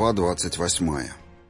Глава 28.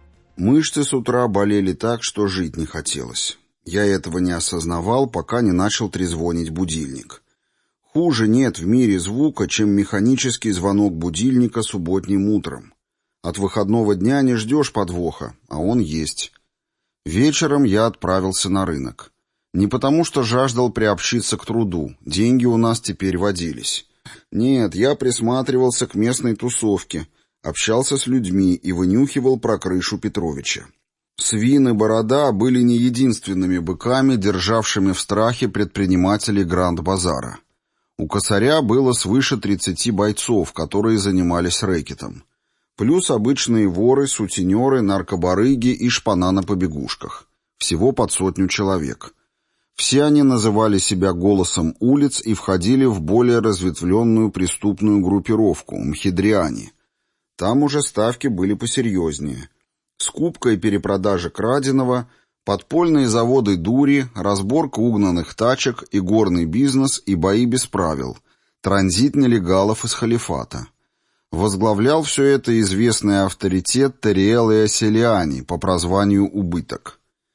Мышцы с утра болели так, что жить не хотелось. Я этого не осознавал, пока не начал трезвонить будильник. Хуже нет в мире звука, чем механический звонок будильника субботним утром. От выходного дня не ждешь подвоха, а он есть. Вечером я отправился на рынок. Не потому, что жаждал приобщиться к труду, деньги у нас теперь водились. Нет, я присматривался к местной тусовке, общался с людьми и вынюхивал про крышу Петровича. Свин и Борода были не единственными быками, державшими в страхе предпринимателей Гранд-базара. У Косаря было свыше 30 бойцов, которые занимались рэкетом. Плюс обычные воры, сутенеры, наркобарыги и шпана на побегушках. Всего под 100 человек. Все они называли себя голосом улиц и входили в более разветвленную преступную группировку – мхедриане. Там уже ставки были посерьезнее. Скупка и перепродажа краденого, подпольные заводы дури, разборка угнанных тачек, и горный бизнес, и бои без правил, транзит нелегалов из халифата. Возглавлял все это известный авторитет Тариэл Иоселиани по прозванию «Убыток».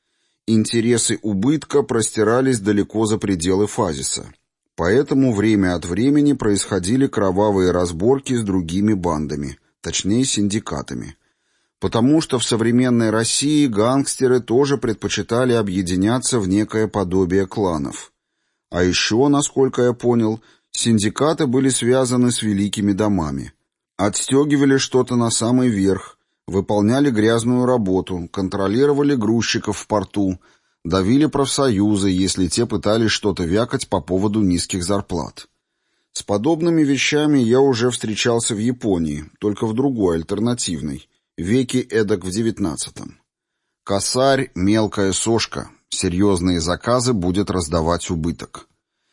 Интересы убытка простирались далеко за пределы Фазиса. Поэтому время от времени происходили кровавые разборки с другими бандами, точнее синдикатами. Потому что в современной России гангстеры тоже предпочитали объединяться в некое подобие кланов. А еще, насколько я понял, синдикаты были связаны с великими домами. Отстегивали что-то на самый верх, выполняли грязную работу, контролировали грузчиков в порту, давили профсоюзы, если те пытались что-то вякать по поводу низких зарплат. С подобными вещами я уже встречался в Японии, только в другой, альтернативной, веке эдак в 19-м. Косарь — мелкая сошка, серьезные заказы будет раздавать убыток.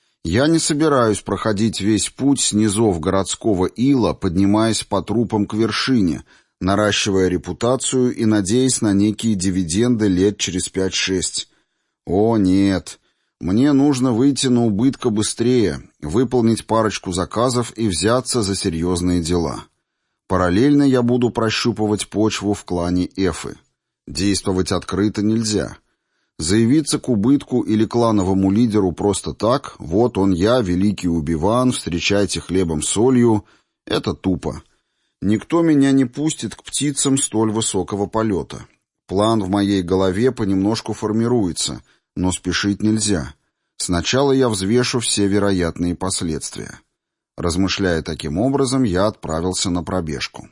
Я не собираюсь проходить весь путь с низов городского ила, поднимаясь по трупам к вершине, наращивая репутацию и надеясь на некие дивиденды лет через 5-6. О, нет. Мне нужно выйти на убытка быстрее, выполнить парочку заказов и взяться за серьезные дела. Параллельно я буду прощупывать почву в клане Эфы. Действовать открыто нельзя. Заявиться к убытку или клановому лидеру просто так, вот он я, великий Убиван, встречайте хлебом-солью, это тупо. Никто меня не пустит к птицам столь высокого полета. План в моей голове понемножку формируется, но спешить нельзя. Сначала я взвешу все вероятные последствия. Размышляя таким образом, я отправился на пробежку.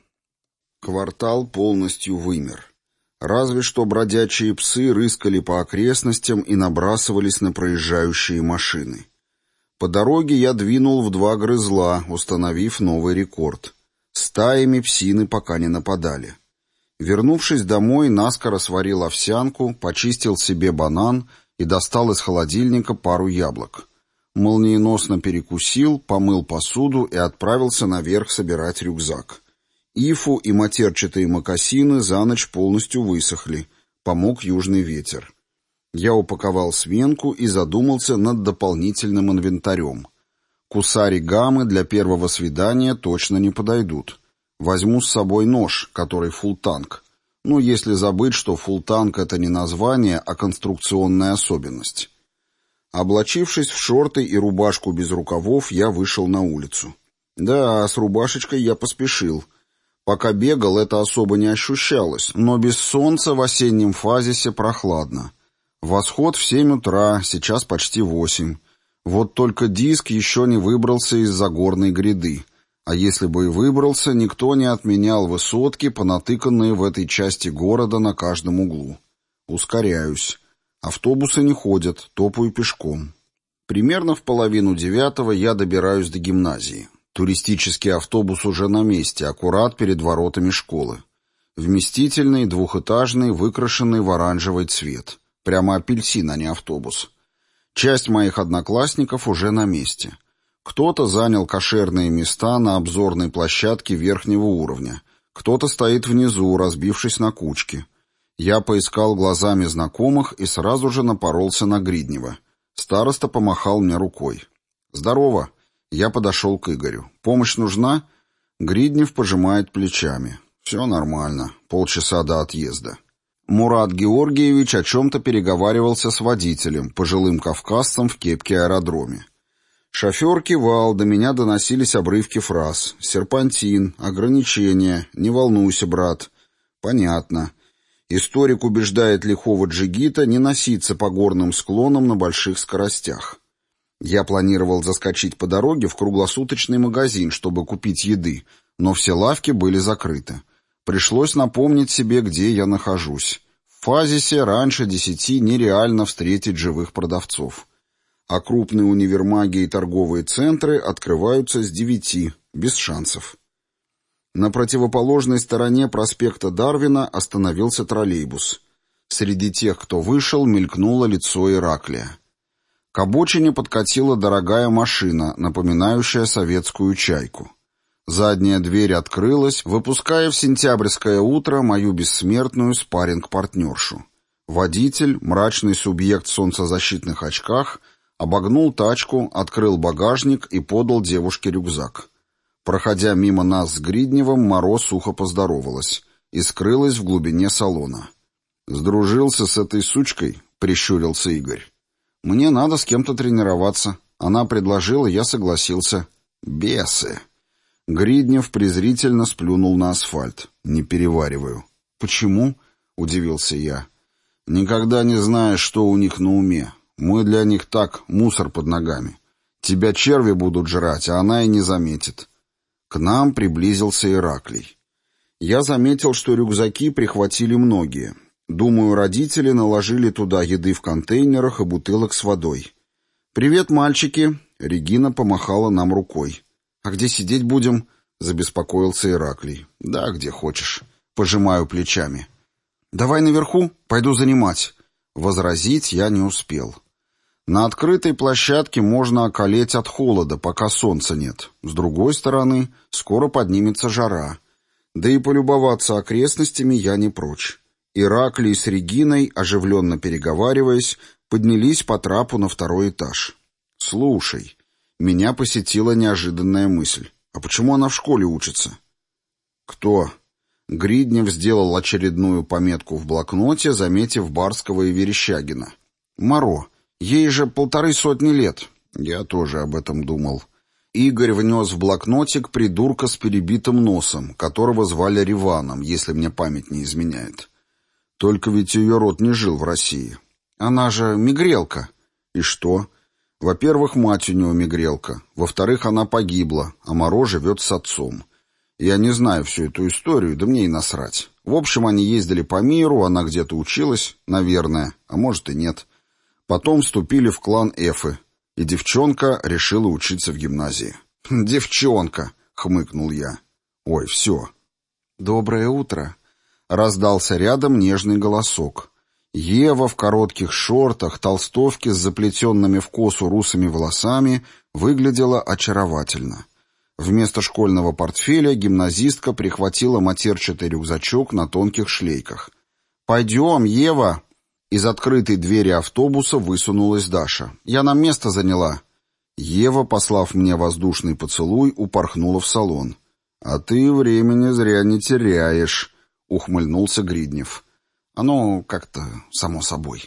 Квартал полностью вымер. Разве что бродячие псы рыскали по окрестностям и набрасывались на проезжающие машины. По дороге я двинул в 2 грызла, установив новый рекорд. Стаями псины пока не нападали. Вернувшись домой, наскоро сварил овсянку, почистил себе банан и достал из холодильника пару яблок. Молниеносно перекусил, помыл посуду и отправился наверх собирать рюкзак. Ифу и матерчатые мокасины за ночь полностью высохли. Помог южный ветер. Я упаковал сменку и задумался над дополнительным инвентарем. Кусари-гаммы для первого свидания точно не подойдут. Возьму с собой нож, который фулл-танк. Ну, если забыть, что фулл-танк — это не название, а конструкционная особенность. Облачившись в шорты и рубашку без рукавов, я вышел на улицу. Да, с рубашечкой я поспешил. Пока бегал, это особо не ощущалось, но без солнца в осеннем фазисе прохладно. Восход в 7 утра, сейчас почти 8. Вот только диск еще не выбрался из-за горной гряды. А если бы и выбрался, никто не отменял высотки, понатыканные в этой части города на каждом углу. Ускоряюсь. Автобусы не ходят, топаю пешком. Примерно в 8:30 я добираюсь до гимназии. Туристический автобус уже на месте, аккурат перед воротами школы. Вместительный, двухэтажный, выкрашенный в оранжевый цвет. Прямо апельсин, а не автобус. Часть моих одноклассников уже на месте. Кто-то занял кошерные места на обзорной площадке верхнего уровня. Кто-то стоит внизу, разбившись на кучки. Я поискал глазами знакомых и сразу же напоролся на Гриднева. Староста помахал мне рукой. «Здорово!» Я подошел к Игорю. «Помощь нужна?» Гриднев пожимает плечами. Все нормально. Полчаса до отъезда. Мурат Георгиевич о чем-то переговаривался с водителем, пожилым кавказцем в кепке-аэродроме. Шофер кивал, до меня доносились обрывки фраз. «Серпантин», «Ограничения», «Не волнуйся, брат». Понятно. Историк убеждает лихого джигита не носиться по горным склонам на больших скоростях. Я планировал заскочить по дороге в круглосуточный магазин, чтобы купить еды, но все лавки были закрыты. Пришлось напомнить себе, где я нахожусь. В Фазисе раньше 10 нереально встретить живых продавцов. А крупные универмаги и торговые центры открываются с 9, без шансов. На противоположной стороне проспекта Дарвина остановился троллейбус. Среди тех, кто вышел, мелькнуло лицо Ираклия. К обочине подкатила дорогая машина, напоминающая советскую «Чайку». Задняя дверь открылась, выпуская в сентябрьское утро мою бессмертную спарринг-партнершу. Водитель, мрачный субъект в солнцезащитных очках, обогнул тачку, открыл багажник и подал девушке рюкзак. Проходя мимо нас с Гридневым, Моро сухо поздоровалась и скрылась в глубине салона. «Сдружился с этой сучкой?» — прищурился Игорь. «Мне надо с кем-то тренироваться. Она предложила, я согласился». «Бесы!» Гриднев презрительно сплюнул на асфальт. «Не перевариваю». «Почему?» — удивился я. «Никогда не знаешь, что у них на уме. Мы для них так, мусор под ногами. Тебя черви будут жрать, а она и не заметит». К нам приблизился Ираклий. Я заметил, что рюкзаки прихватили многие. Думаю, родители наложили туда еды в контейнерах и бутылок с водой. «Привет, мальчики!» — Регина помахала нам рукой. «А где сидеть будем?» — забеспокоился Ираклий. «Да, где хочешь». Пожимаю плечами. «Давай наверху, пойду занимать». Возразить я не успел. На открытой площадке можно околеть от холода, пока солнца нет. С другой стороны, скоро поднимется жара. Да и полюбоваться окрестностями я не прочь. Ираклий с Региной, оживленно переговариваясь, поднялись по трапу на 2-й этаж. «Слушай, меня посетила неожиданная мысль. А почему она в школе учится?» «Кто?» Гриднев сделал очередную пометку в блокноте, заметив Барского и Верещагина. «Моро. Ей же 150 лет». Я тоже об этом думал. Игорь внес в блокнотик придурка с перебитым носом, которого звали Риваном, если мне память не изменяет. Только ведь ее род не жил в России. Она же мигрелка. И что? Во-первых, мать у нее мигрелка. Во-вторых, она погибла, а Моро живет с отцом. Я не знаю всю эту историю, да мне и насрать. В общем, они ездили по миру, она где-то училась, наверное, а может и нет. Потом вступили в клан Эфы, и девчонка решила учиться в гимназии. «Девчонка!» — хмыкнул я. «Ой, все». «Доброе утро!» — раздался рядом нежный голосок. Ева в коротких шортах, толстовке с заплетенными в косу русыми волосами выглядела очаровательно. Вместо школьного портфеля гимназистка прихватила матерчатый рюкзачок на тонких шлейках. «Пойдем, Ева!» Из открытой двери автобуса высунулась Даша. «Я нам место заняла». Ева, послав мне воздушный поцелуй, упорхнула в салон. «А ты времени зря не теряешь», — ухмыльнулся Гриднев. «Оно как-то само собой».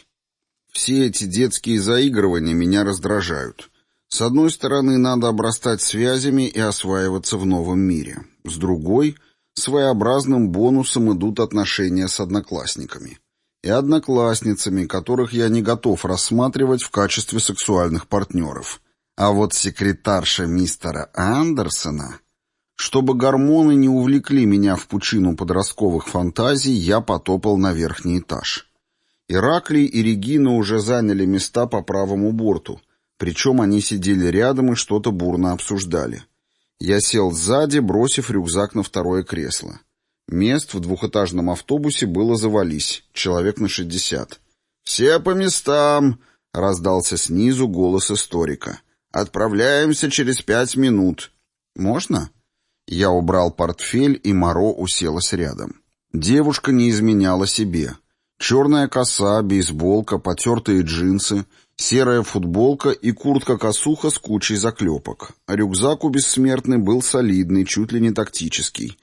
Все эти детские заигрывания меня раздражают. С одной стороны, надо обрастать связями и осваиваться в новом мире. С другой, своеобразным бонусом идут отношения с одноклассниками. И одноклассницами, которых я не готов рассматривать в качестве сексуальных партнеров. А вот секретарша мистера Андерсона... Чтобы гормоны не увлекли меня в пучину подростковых фантазий, я потопал на верхний этаж. Ираклий и Регина уже заняли места по правому борту, причем они сидели рядом и что-то бурно обсуждали. Я сел сзади, бросив рюкзак на 2-е кресло. Мест в двухэтажном автобусе было завались, человек на 60. «Все по местам!» — раздался снизу голос историка. «Отправляемся через 5 минут». «Можно?» Я убрал портфель, и Моро уселась рядом. Девушка не изменяла себе. Черная коса, бейсболка, потертые джинсы, серая футболка и куртка-косуха с кучей заклепок. А рюкзак у бессмертной был солидный, чуть ли не тактический.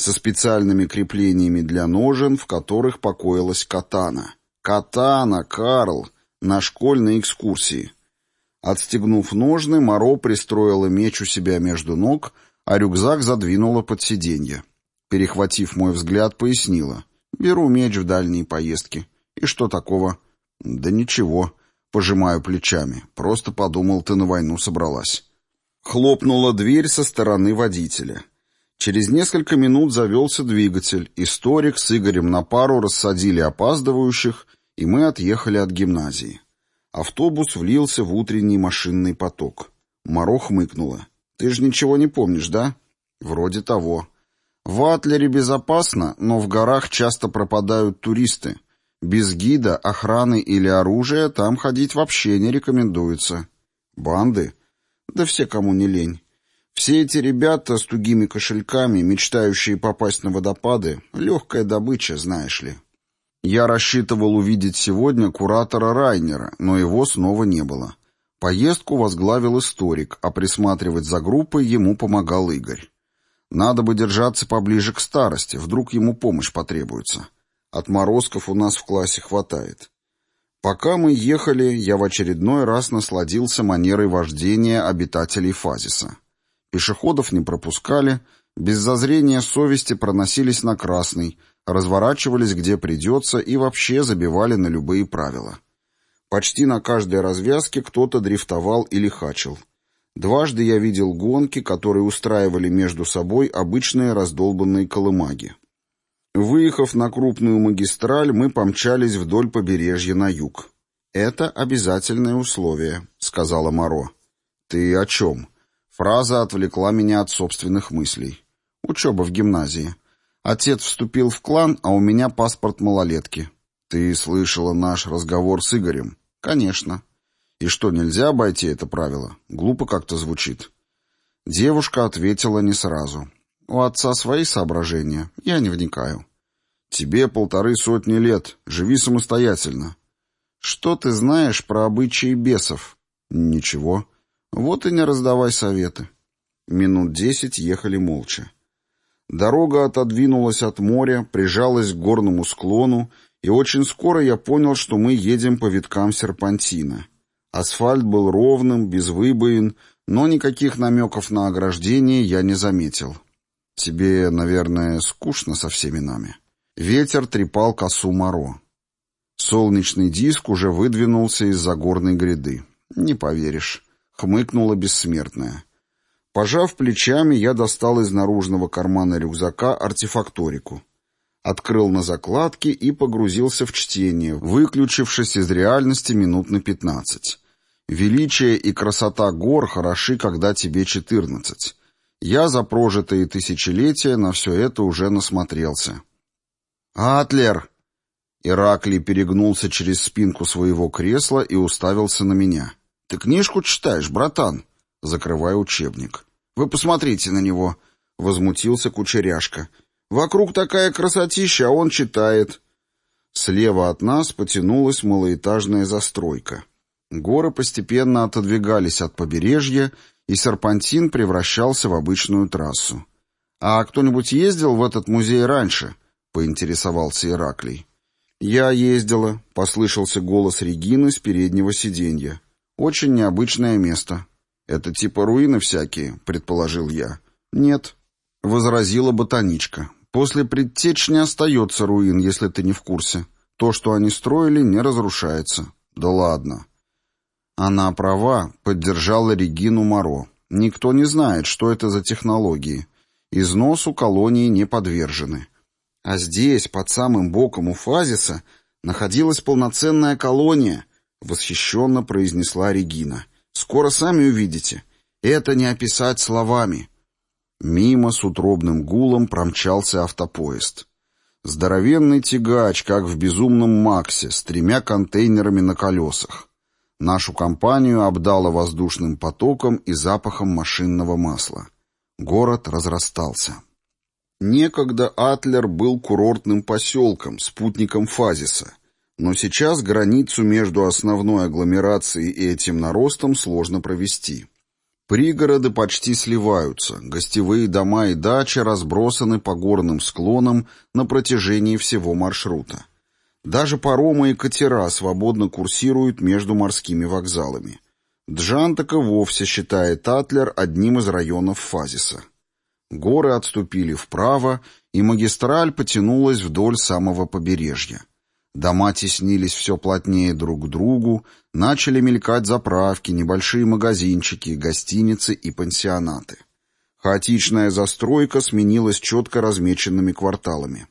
со специальными креплениями для ножен, в которых покоилась катана. Катана, Карл! На школьной экскурсии. Отстегнув ножны, Моро пристроила меч у себя между ног, а рюкзак задвинула под сиденье. Перехватив мой взгляд, пояснила. «Беру меч в дальние поездки. И что такого?» «Да ничего». Пожимаю плечами. Просто подумал, ты на войну собралась. Хлопнула дверь со стороны водителя. Через несколько минут завелся двигатель, и Сторик с Игорем на пару рассадили опаздывающих, и мы отъехали от гимназии. Автобус влился в утренний машинный поток. Моро хмыкнула. «Ты же ничего не помнишь, да?» «Вроде того». «В Атлере безопасно, но в горах часто пропадают туристы. Без гида, охраны или оружия там ходить вообще не рекомендуется». «Банды?» «Да все, кому не лень. Все эти ребята с тугими кошельками, мечтающие попасть на водопады, легкая добыча, знаешь ли». Я рассчитывал увидеть сегодня куратора Райнера, но его снова не было. Поездку возглавил Историк, а присматривать за группой ему помогал Игорь. Надо бы держаться поближе к старости, вдруг ему помощь потребуется. Отморозков у нас в классе хватает. Пока мы ехали, я в очередной раз насладился манерой вождения обитателей Фазиса. Пешеходов не пропускали, без зазрения совести проносились на красный, разворачивались где придется и вообще забивали на любые правила. Почти на каждой развязке кто-то дрифтовал или хачил. Дважды я видел гонки, которые устраивали между собой обычные раздолбанные колымаги. Выехав на крупную магистраль, мы помчались вдоль побережья на юг. «Это обязательное условие», — сказала Моро. «Ты о чем?» Фраза отвлекла меня от собственных мыслей. «Учеба в гимназии. Отец вступил в клан, а у меня паспорт малолетки». «Ты слышала наш разговор с Игорем?» «Конечно». «И что, нельзя обойти это правило? Глупо как-то звучит». Девушка ответила не сразу. «У отца свои соображения, я не вникаю». «Тебе 150 лет, живи самостоятельно». «Что ты знаешь про обычаи бесов?» «Ничего». «Вот и не раздавай советы». Минут 10 ехали молча. Дорога отодвинулась от моря, прижалась к горному склону, и очень скоро я понял, что мы едем по виткам серпантина. Асфальт был ровным, без выбоин, но никаких намеков на ограждение я не заметил. «Тебе, наверное, скучно со всеми нами». Ветер трепал косу Моро. Солнечный диск уже выдвинулся из-за горной гряды. «Не поверишь», — хмыкнула бессмертная. Пожав плечами, я достал из наружного кармана рюкзака артефакторику. Открыл на закладке и погрузился в чтение, выключившись из реальности минут на 15. Величие и красота гор хороши, когда тебе 14. Я за прожитые тысячелетия на все это уже насмотрелся. «Атлер!» Ираклий перегнулся через спинку своего кресла и уставился на меня. «Ты книжку читаешь, братан?» Закрывая учебник. «Вы посмотрите на него!» — возмутился Кучеряшка. «Вокруг такая красотища, а он читает». Слева от нас потянулась малоэтажная застройка. Горы постепенно отодвигались от побережья, и серпантин превращался в обычную трассу. «А кто-нибудь ездил в этот музей раньше?» — поинтересовался Ираклий. «Я ездила», — послышался голос Регины с переднего сиденья. «Очень необычное место». «Это типа руины всякие», — предположил я. «Нет», — возразила ботаничка. «После предтеч не остается руин, если ты не в курсе. То, что они строили, не разрушается». «Да ладно». Она права, поддержала Регину Моро. Никто не знает, что это за технологии. Износу колонии не подвержены. А здесь, под самым боком у Фазиса, находилась полноценная колония, восхищенно произнесла Регина. Скоро сами увидите. Это не описать словами. Мимо с утробным гулом промчался автопоезд. Здоровенный тягач, как в «Безумном Максе», с 3 контейнерами на колесах. Нашу компанию обдало воздушным потоком и запахом машинного масла. Город разрастался. Некогда Атлер был курортным поселком, спутником Фазиса, но сейчас границу между основной агломерацией и этим наростом сложно провести. Пригороды почти сливаются, гостевые дома и дачи разбросаны по горным склонам на протяжении всего маршрута. Даже паромы и катера свободно курсируют между морскими вокзалами. Джан так и вовсе считает Атлер одним из районов Фазиса. Горы отступили вправо, и магистраль потянулась вдоль самого побережья. Дома теснились все плотнее друг к другу, начали мелькать заправки, небольшие магазинчики, гостиницы и пансионаты. Хаотичная застройка сменилась четко размеченными кварталами.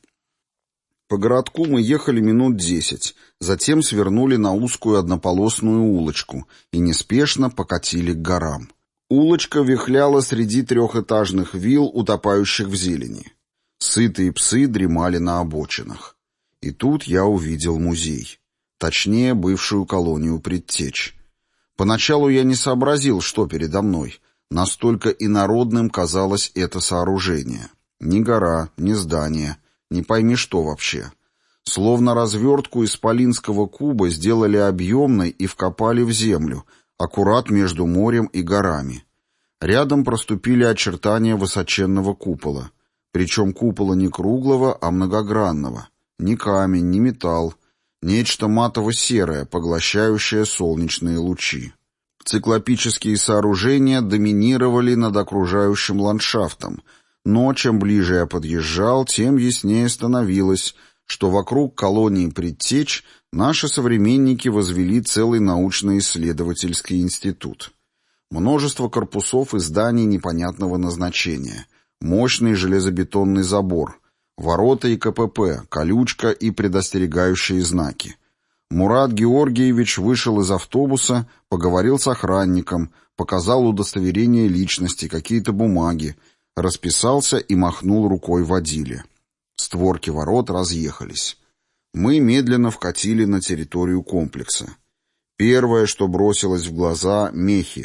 По городку мы ехали минут 10, затем свернули на узкую однополосную улочку и неспешно покатили к горам. Улочка вихляла среди трехэтажных вилл, утопающих в зелени. Сытые псы дремали на обочинах. И тут я увидел музей. Точнее, бывшую колонию предтеч. Поначалу я не сообразил, что передо мной. Настолько инородным казалось это сооружение. Ни гора, ни здание, не пойми что вообще. Словно развертку исполинского куба сделали объемной и вкопали в землю, аккурат между морем и горами. Рядом проступили очертания высоченного купола. Причем купола не круглого, а многогранного. Ни камень, ни металл. Нечто матово-серое, поглощающее солнечные лучи. Циклопические сооружения доминировали над окружающим ландшафтом, но чем ближе я подъезжал, тем яснее становилось, что вокруг колонии предтеч наши современники возвели целый научно-исследовательский институт. Множество корпусов и зданий непонятного назначения, мощный железобетонный забор, ворота и КПП, колючка и предостерегающие знаки. Мурат Георгиевич вышел из автобуса, поговорил с охранником, показал удостоверение личности, какие-то бумаги, расписался и махнул рукой водиле. Створки ворот разъехались. Мы медленно вкатили на территорию комплекса. Первое, что бросилось в глаза — мехи.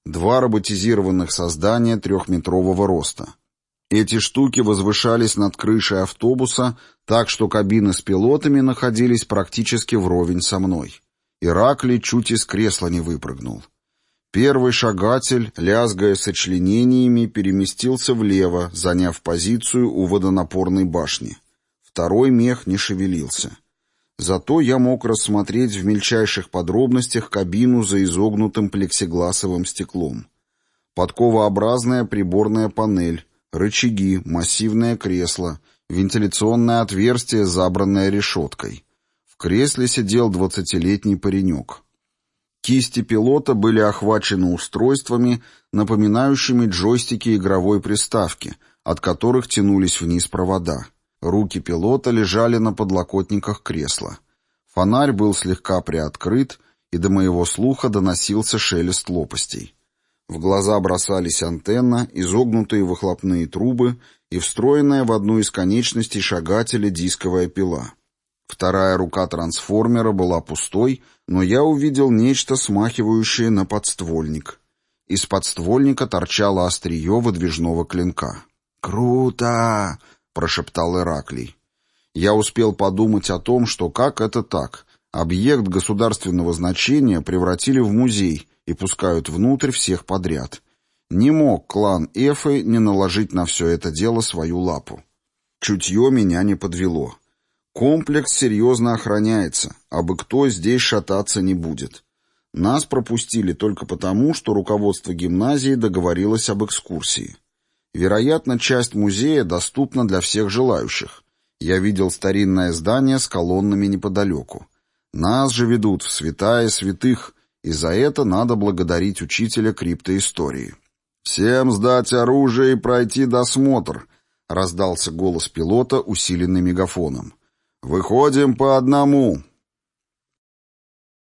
2 роботизированных создания 3-метрового роста. Эти штуки возвышались над крышей автобуса, так что кабины с пилотами находились практически вровень со мной. Ираклий чуть из кресла не выпрыгнул. Первый шагатель, лязгая сочленениями, переместился влево, заняв позицию у водонапорной башни. Второй мех не шевелился. Зато я мог рассмотреть в мельчайших подробностях кабину за изогнутым плексигласовым стеклом. Подковообразная приборная панель, рычаги, массивное кресло, вентиляционное отверстие, забранное решеткой. В кресле сидел 20-летний паренек. Кисти пилота были охвачены устройствами, напоминающими джойстики игровой приставки, от которых тянулись вниз провода. Руки пилота лежали на подлокотниках кресла. Фонарь был слегка приоткрыт, и до моего слуха доносился шелест лопастей. В глаза бросались антенна, изогнутые выхлопные трубы и встроенная в одну из конечностей шагателя дисковая пила. Вторая рука трансформера была пустой, но я увидел нечто, смахивающее на подствольник. Из подствольника торчало острие выдвижного клинка. «Круто!» — прошептал Ираклий. Я успел подумать о том, что как это так? Объект государственного значения превратили в музей и пускают внутрь всех подряд. Не мог клан Эфы не наложить на все это дело свою лапу. Чутье меня не подвело. Комплекс серьезно охраняется, абы кто здесь шататься не будет. Нас пропустили только потому, что руководство гимназии договорилось об экскурсии. Вероятно, часть музея доступна для всех желающих. Я видел старинное здание с колоннами неподалеку. Нас же ведут в святая святых, и за это надо благодарить учителя криптоистории. «Всем сдать оружие и пройти досмотр», — раздался голос пилота, усиленный мегафоном. «Выходим по одному.